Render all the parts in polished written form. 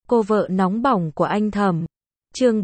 Cô vợ nóng bỏng của anh Thẩm. Chương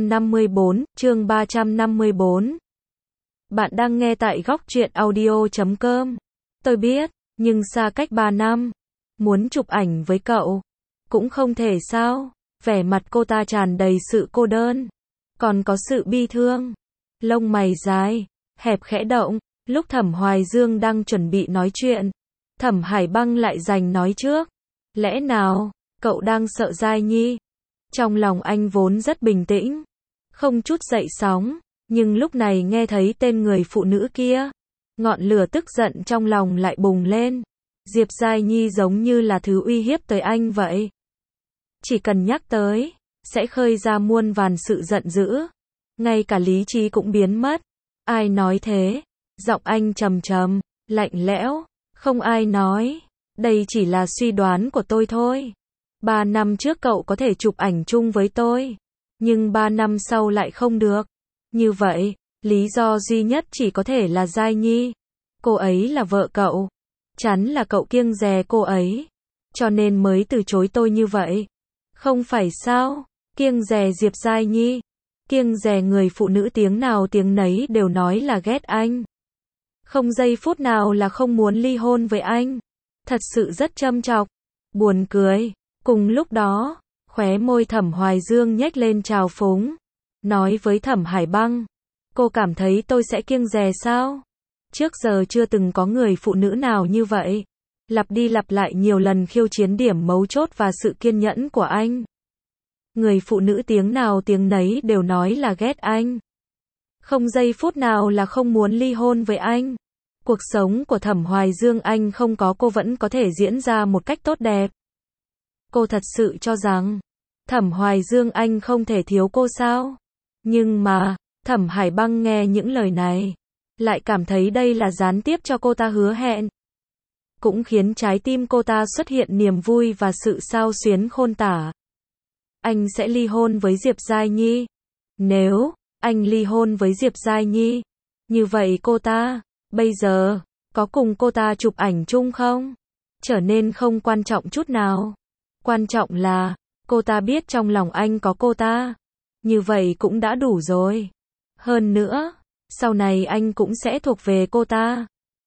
354, chương 354. Bạn đang nghe tại góc truyện audio.com. Tôi biết, nhưng xa cách 3 năm, muốn chụp ảnh với cậu, cũng không thể sao? Vẻ mặt cô ta tràn đầy sự cô đơn, còn có sự bi thương. Lông mày dài, hẹp khẽ động, lúc Thẩm Hoài Dương đang chuẩn bị nói chuyện, Thẩm Hải Băng lại giành nói trước. Lẽ nào, cậu đang sợ Giai Nhi? Trong lòng anh vốn rất bình tĩnh, không chút dậy sóng, nhưng lúc này nghe thấy tên người phụ nữ kia, ngọn lửa tức giận trong lòng lại bùng lên. Diệp Giai Nhi giống như là thứ uy hiếp tới anh vậy. Chỉ cần nhắc tới, sẽ khơi ra muôn vàn sự giận dữ. Ngay cả lý trí cũng biến mất. Ai nói thế? Giọng anh trầm trầm, lạnh lẽo. Không ai nói. Đây chỉ là suy đoán của tôi thôi. 3 năm trước cậu có thể chụp ảnh chung với tôi, nhưng 3 năm sau lại không được. Như vậy, lý do duy nhất chỉ có thể là Giai Nhi. Cô ấy là vợ cậu. Chắn là cậu kiêng dè cô ấy, cho nên mới từ chối tôi như vậy. Không phải sao? Kiêng dè Diệp Giai Nhi, kiêng dè người phụ nữ tiếng nào tiếng nấy đều nói là ghét anh, không giây phút nào là không muốn ly hôn với anh. Thật sự rất châm chọc, buồn cười. Cùng lúc đó, khóe môi Thẩm Hoài Dương nhếch lên trào phúng, nói với Thẩm Hải Băng, cô cảm thấy tôi sẽ kiêng dè sao? Trước giờ chưa từng có người phụ nữ nào như vậy. Lặp đi lặp lại nhiều lần khiêu chiến điểm mấu chốt và sự kiên nhẫn của anh. Người phụ nữ tiếng nào tiếng nấy đều nói là ghét anh, không giây phút nào là không muốn ly hôn với anh. Cuộc sống của Thẩm Hoài Dương anh không có cô vẫn có thể diễn ra một cách tốt đẹp. Cô thật sự cho rằng Thẩm Hoài Dương anh không thể thiếu cô sao? Nhưng mà, Thẩm Hải Băng nghe những lời này, lại cảm thấy đây là gián tiếp cho cô ta hứa hẹn. Cũng khiến trái tim cô ta xuất hiện niềm vui và sự xao xuyến khôn tả. Anh sẽ ly hôn với Diệp Giai Nhi. Nếu anh ly hôn với Diệp Giai Nhi, như vậy cô ta, bây giờ, có cùng cô ta chụp ảnh chung không? Trở nên không quan trọng chút nào. Quan trọng là, cô ta biết trong lòng anh có cô ta. Như vậy cũng đã đủ rồi. Hơn nữa, sau này anh cũng sẽ thuộc về cô ta.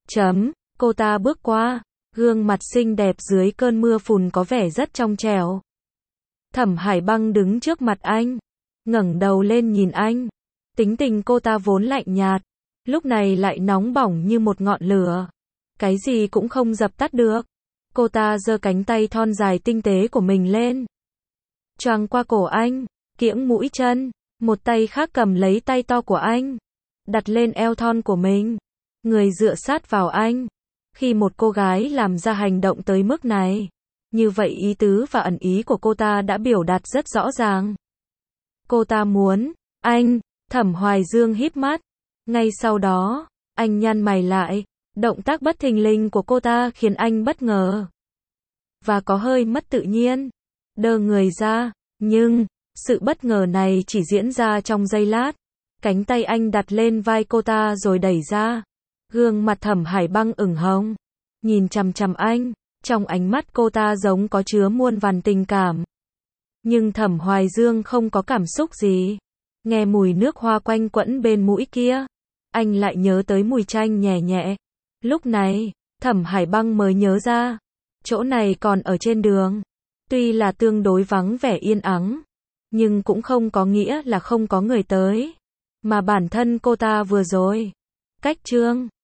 Cô ta bước qua, gương mặt xinh đẹp dưới cơn mưa phùn có vẻ rất trong trẻo. Thẩm Hải Băng đứng trước mặt anh, ngẩng đầu lên nhìn anh. Tính tình cô ta vốn lạnh nhạt, lúc này lại nóng bỏng như một ngọn lửa. Cái gì cũng không dập tắt được. Cô ta giơ cánh tay thon dài tinh tế của mình lên, choàng qua cổ anh, kiễng mũi chân, một tay khác cầm lấy tay to của anh, đặt lên eo thon của mình, người dựa sát vào anh. Khi một cô gái làm ra hành động tới mức này, như vậy ý tứ và ẩn ý của cô ta đã biểu đạt rất rõ ràng. Cô ta muốn anh. Thẩm Hoài Dương híp mắt. Ngay sau đó, anh nhăn mày lại. Động tác bất thình lình của cô ta khiến anh bất ngờ và có hơi mất tự nhiên, đơ người ra. Nhưng sự bất ngờ này chỉ diễn ra trong giây lát. Cánh tay anh đặt lên vai cô ta rồi đẩy ra. Gương mặt Thẩm Hải Băng ửng hồng, nhìn chằm chằm anh. Trong ánh mắt cô ta giống có chứa muôn vàn tình cảm. Nhưng Thẩm Hoài Dương không có cảm xúc gì. Nghe mùi nước hoa quanh quẩn bên mũi kia, anh lại nhớ tới mùi chanh nhẹ nhẹ. Lúc này, Thẩm Hải Băng mới nhớ ra, chỗ này còn ở trên đường. Tuy là tương đối vắng vẻ yên ắng, nhưng cũng không có nghĩa là không có người tới. Mà bản thân cô ta vừa rồi, cách Trương